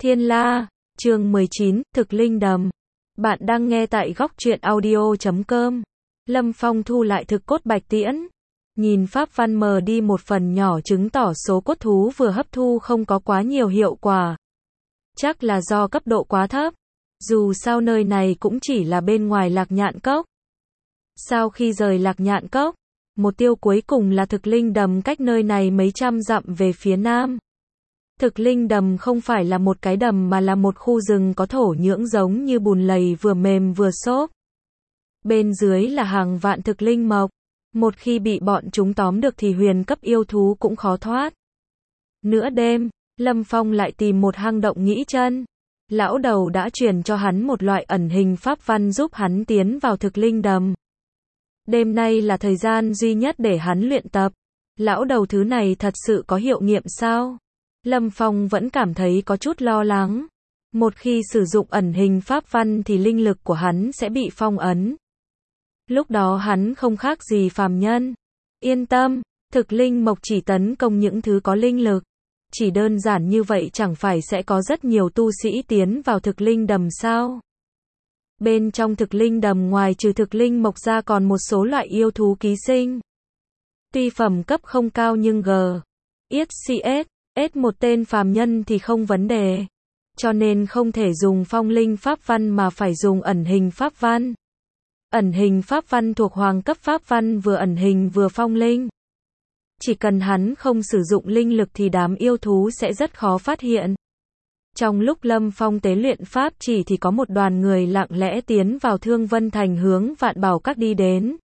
Thiên La, chương 19, Thực Linh Đầm. Bạn đang nghe tại góc truyện audio.com. Lâm Phong thu lại thực cốt bạch tiễn. Nhìn pháp văn mờ đi một phần nhỏ chứng tỏ số cốt thú vừa hấp thu không có quá nhiều hiệu quả. Chắc là do cấp độ quá thấp. Dù sao nơi này cũng chỉ là bên ngoài Lạc Nhạn Cốc. Sau khi rời Lạc Nhạn Cốc, mục tiêu cuối cùng là Thực Linh Đầm cách nơi này mấy trăm dặm về phía nam. Thực Linh Đầm không phải là một cái đầm mà là một khu rừng có thổ nhưỡng giống như bùn lầy vừa mềm vừa xốp. Bên dưới là hàng vạn thực linh mộc. Một khi bị bọn chúng tóm được thì huyền cấp yêu thú cũng khó thoát. Nửa đêm, Lâm Phong lại tìm một hang động nghỉ chân. Lão đầu đã truyền cho hắn một loại ẩn hình pháp văn giúp hắn tiến vào Thực Linh Đầm. Đêm nay là thời gian duy nhất để hắn luyện tập. Lão đầu thứ này thật sự có hiệu nghiệm sao? Lâm Phong vẫn cảm thấy có chút lo lắng. Một khi sử dụng ẩn hình pháp văn thì linh lực của hắn sẽ bị phong ấn. Lúc đó hắn không khác gì phàm nhân. Yên tâm, thực linh mộc chỉ tấn công những thứ có linh lực. Chỉ đơn giản như vậy chẳng phải sẽ có rất nhiều tu sĩ tiến vào Thực Linh Đầm sao? Bên trong Thực Linh Đầm ngoài trừ thực linh mộc ra còn một số loại yêu thú ký sinh. Tuy phẩm cấp không cao nhưng S một tên phàm nhân thì không vấn đề. Cho nên không thể dùng phong linh pháp văn mà phải dùng ẩn hình pháp văn. Ẩn hình pháp văn thuộc hoàng cấp pháp văn vừa ẩn hình vừa phong linh. Chỉ cần hắn không sử dụng linh lực thì đám yêu thú sẽ rất khó phát hiện. Trong lúc Lâm Phong tế luyện pháp chỉ thì có một đoàn người lặng lẽ tiến vào Thương Vân Thành hướng Vạn Bảo Các đi đến.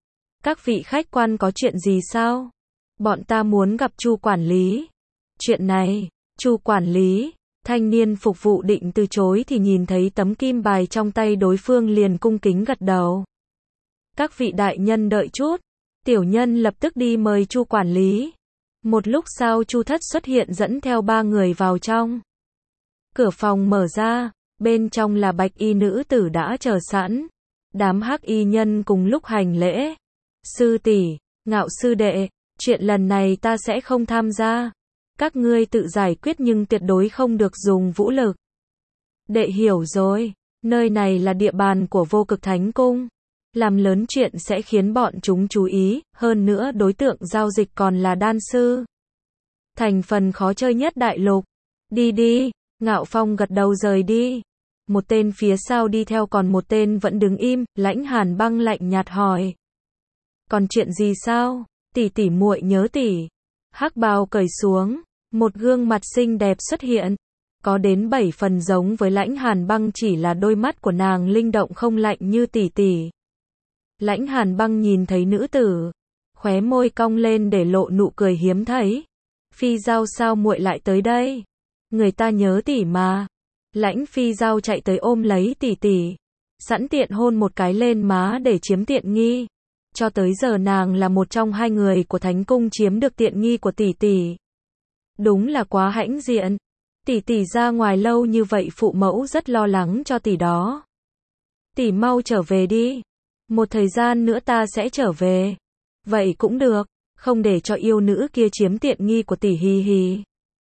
Các vị khách quan có chuyện gì sao? Bọn ta muốn gặp Chu quản lý. Chuyện này, Chu quản lý, thanh niên phục vụ định từ chối thì nhìn thấy tấm kim bài trong tay đối phương liền cung kính gật đầu. Các vị đại nhân đợi chút, tiểu nhân lập tức đi mời Chu quản lý. Một lúc sau Chu thất xuất hiện dẫn theo 3 người vào trong. Cửa phòng mở ra, bên trong là bạch y nữ tử đã chờ sẵn. Đám hắc y nhân cùng lúc hành lễ. Sư tỷ, Ngạo sư đệ, chuyện lần này ta sẽ không tham gia. Các ngươi tự giải quyết nhưng tuyệt đối không được dùng vũ lực. Đệ hiểu rồi, nơi này là địa bàn của Vô Cực Thánh Cung. Làm lớn chuyện sẽ khiến bọn chúng chú ý, hơn nữa đối tượng giao dịch còn là đan sư. Thành phần khó chơi nhất đại lục. Đi đi, Ngạo Phong gật đầu rời đi. Một tên phía sau đi theo còn một tên vẫn đứng im, Lãnh Hàn Băng lạnh nhạt hỏi. Còn chuyện gì sao? Tỷ tỷ muội nhớ tỷ. Hắc bào cởi xuống, một gương mặt xinh đẹp xuất hiện. Có đến 7 phần giống với Lãnh Hàn Băng, chỉ là đôi mắt của nàng linh động không lạnh như tỷ tỷ. Lãnh Hàn Băng nhìn thấy nữ tử, khóe môi cong lên để lộ nụ cười hiếm thấy. Phi Giao sao muội lại tới đây? Người ta nhớ tỷ mà. Lãnh Phi Giao chạy tới ôm lấy tỷ tỷ, sẵn tiện hôn một cái lên má để chiếm tiện nghi. Cho tới giờ nàng là một trong 2 người của Thánh Cung chiếm được tiện nghi của tỷ tỷ. Đúng là quá hãnh diện. Tỷ tỷ ra ngoài lâu như vậy phụ mẫu rất lo lắng cho tỷ đó. Tỷ mau trở về đi. Một thời gian nữa ta sẽ trở về. Vậy cũng được, không để cho yêu nữ kia chiếm tiện nghi của tỷ hì hì.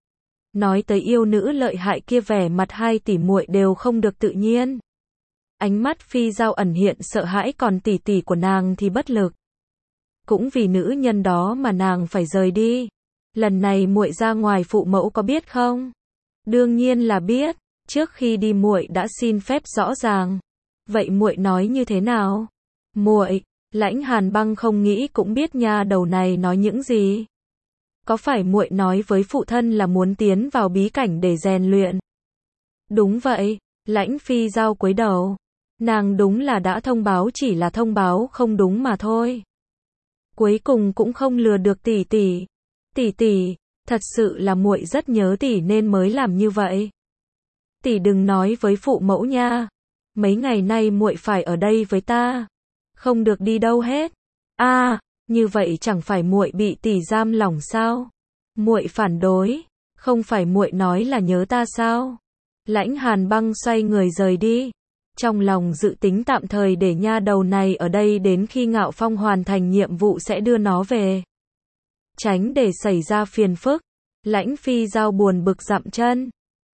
Nói tới yêu nữ lợi hại kia vẻ mặt 2 tỷ muội đều không được tự nhiên. Ánh mắt Phi Giao ẩn hiện sợ hãi còn tỷ tỷ của nàng thì bất lực. Cũng vì nữ nhân đó mà nàng phải rời đi. Lần này muội ra ngoài phụ mẫu có biết không? Đương nhiên là biết, trước khi đi muội đã xin phép rõ ràng. Vậy muội nói như thế nào? Muội, Lãnh Hàn Băng không nghĩ cũng biết nha đầu này nói những gì. Có phải muội nói với phụ thân là muốn tiến vào bí cảnh để rèn luyện? Đúng vậy, Lãnh Phi Giao cúi đầu. Nàng đúng là đã thông báo, chỉ là thông báo không đúng mà thôi. Cuối cùng cũng không lừa được tỷ tỷ. Tỷ tỷ, thật sự là muội rất nhớ tỷ nên mới làm như vậy. Tỷ đừng nói với phụ mẫu nha. Mấy ngày nay muội phải ở đây với ta, không được đi đâu hết. Như vậy chẳng phải muội bị tỷ giam lỏng sao? Muội phản đối, không phải muội nói là nhớ ta sao? Lãnh Hàn Băng xoay người rời đi. Trong lòng dự tính tạm thời để nha đầu này ở đây đến khi Ngạo Phong hoàn thành nhiệm vụ sẽ đưa nó về. Tránh để xảy ra phiền phức. Lãnh Phi Giao buồn bực dậm chân.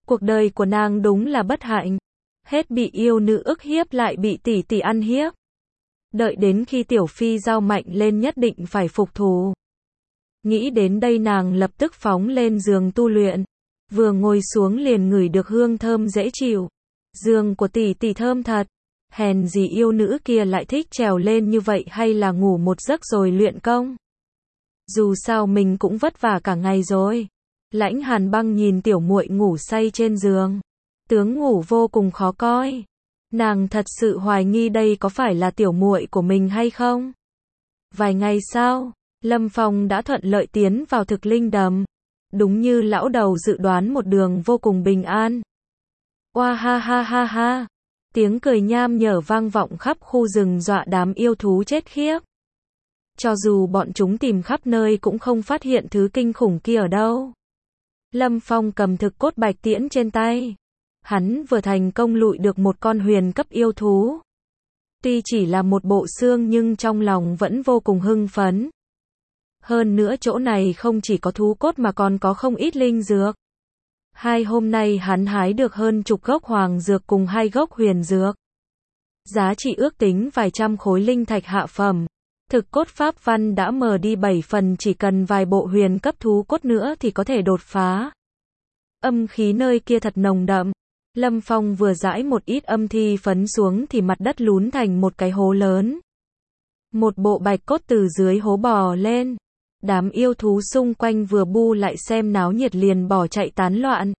Cuộc đời của nàng đúng là bất hạnh. Hết bị yêu nữ ức hiếp lại bị tỷ tỷ ăn hiếp. Đợi đến khi Tiểu Phi Dao mạnh lên nhất định phải phục thù. Nghĩ đến đây nàng lập tức phóng lên giường tu luyện. Vừa ngồi xuống liền ngửi được hương thơm dễ chịu. Giường của tỷ tỷ thơm thật. Hèn gì yêu nữ kia lại thích trèo lên như vậy, hay là ngủ một giấc rồi luyện công. Dù sao mình cũng vất vả cả ngày rồi. Lãnh Hàn Băng nhìn tiểu muội ngủ say trên giường. Tướng ngủ vô cùng khó coi. Nàng thật sự hoài nghi đây có phải là tiểu muội của mình hay không. Vài ngày sau, Lâm Phong đã thuận lợi tiến vào thực linh đầm. Đúng như lão đầu dự đoán, một đường vô cùng bình an. Oa ha ha ha ha. Tiếng cười nham nhở vang vọng khắp khu rừng dọa đám yêu thú chết khiếp. Cho dù bọn chúng tìm khắp nơi cũng không phát hiện thứ kinh khủng kia ở đâu. Lâm Phong cầm thực cốt bạch tiễn trên tay. Hắn vừa thành công lụi được một con huyền cấp yêu thú. Tuy chỉ là một bộ xương nhưng trong lòng vẫn vô cùng hưng phấn. Hơn nữa chỗ này không chỉ có thú cốt mà còn có không ít linh dược. 2 hôm nay hắn hái được hơn chục gốc hoàng dược cùng 2 gốc huyền dược. Giá trị ước tính vài trăm khối linh thạch hạ phẩm. Thực cốt pháp văn đã mờ đi 7 phần, chỉ cần vài bộ huyền cấp thú cốt nữa thì có thể đột phá. Âm khí nơi kia thật nồng đậm. Lâm Phong vừa rải một ít âm thi phấn xuống thì mặt đất lún thành một cái hố lớn. Một bộ bạch cốt từ dưới hố bò lên. Đám yêu thú xung quanh vừa bu lại xem náo nhiệt liền bỏ chạy tán loạn.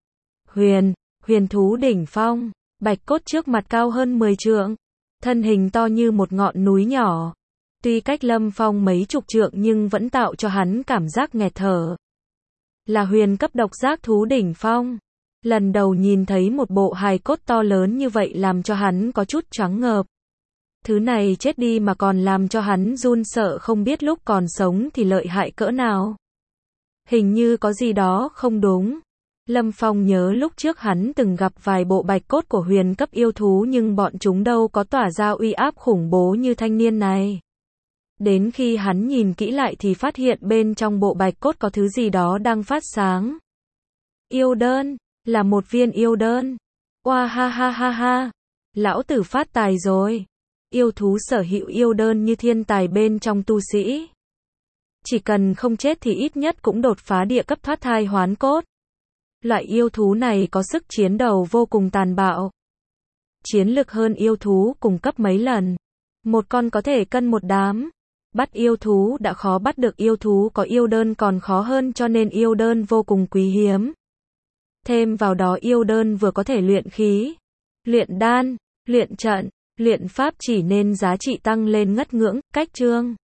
Huyền thú đỉnh phong. Bạch cốt trước mặt cao hơn 10 trượng. Thân hình to như một ngọn núi nhỏ. Tuy cách Lâm Phong mấy chục trượng nhưng vẫn tạo cho hắn cảm giác nghẹt thở. Là huyền cấp độc giác thú đỉnh phong. Lần đầu nhìn thấy một bộ hài cốt to lớn như vậy làm cho hắn có chút choáng ngợp. Thứ này chết đi mà còn làm cho hắn run sợ, không biết lúc còn sống thì lợi hại cỡ nào. Hình như có gì đó không đúng. Lâm Phong nhớ lúc trước hắn từng gặp vài bộ bạch cốt của huyền cấp yêu thú nhưng bọn chúng đâu có tỏa ra uy áp khủng bố như thanh niên này. Đến khi hắn nhìn kỹ lại thì phát hiện bên trong bộ bạch cốt có thứ gì đó đang phát sáng. Yêu đơn, là một viên yêu đơn. Oa ha ha ha ha. Lão tử phát tài rồi. Yêu thú sở hữu yêu đơn như thiên tài bên trong tu sĩ. Chỉ cần không chết thì ít nhất cũng đột phá địa cấp thoát thai hoán cốt. Loại yêu thú này có sức chiến đấu vô cùng tàn bạo. Chiến lực hơn yêu thú cùng cấp mấy lần. Một con có thể cân một đám. Bắt yêu thú đã khó, bắt được yêu thú có yêu đơn còn khó hơn, cho nên yêu đơn vô cùng quý hiếm. Thêm vào đó yêu đơn vừa có thể luyện khí, luyện đan, luyện trận, luyện pháp, chỉ nên giá trị tăng lên ngất ngưỡng. Cách chương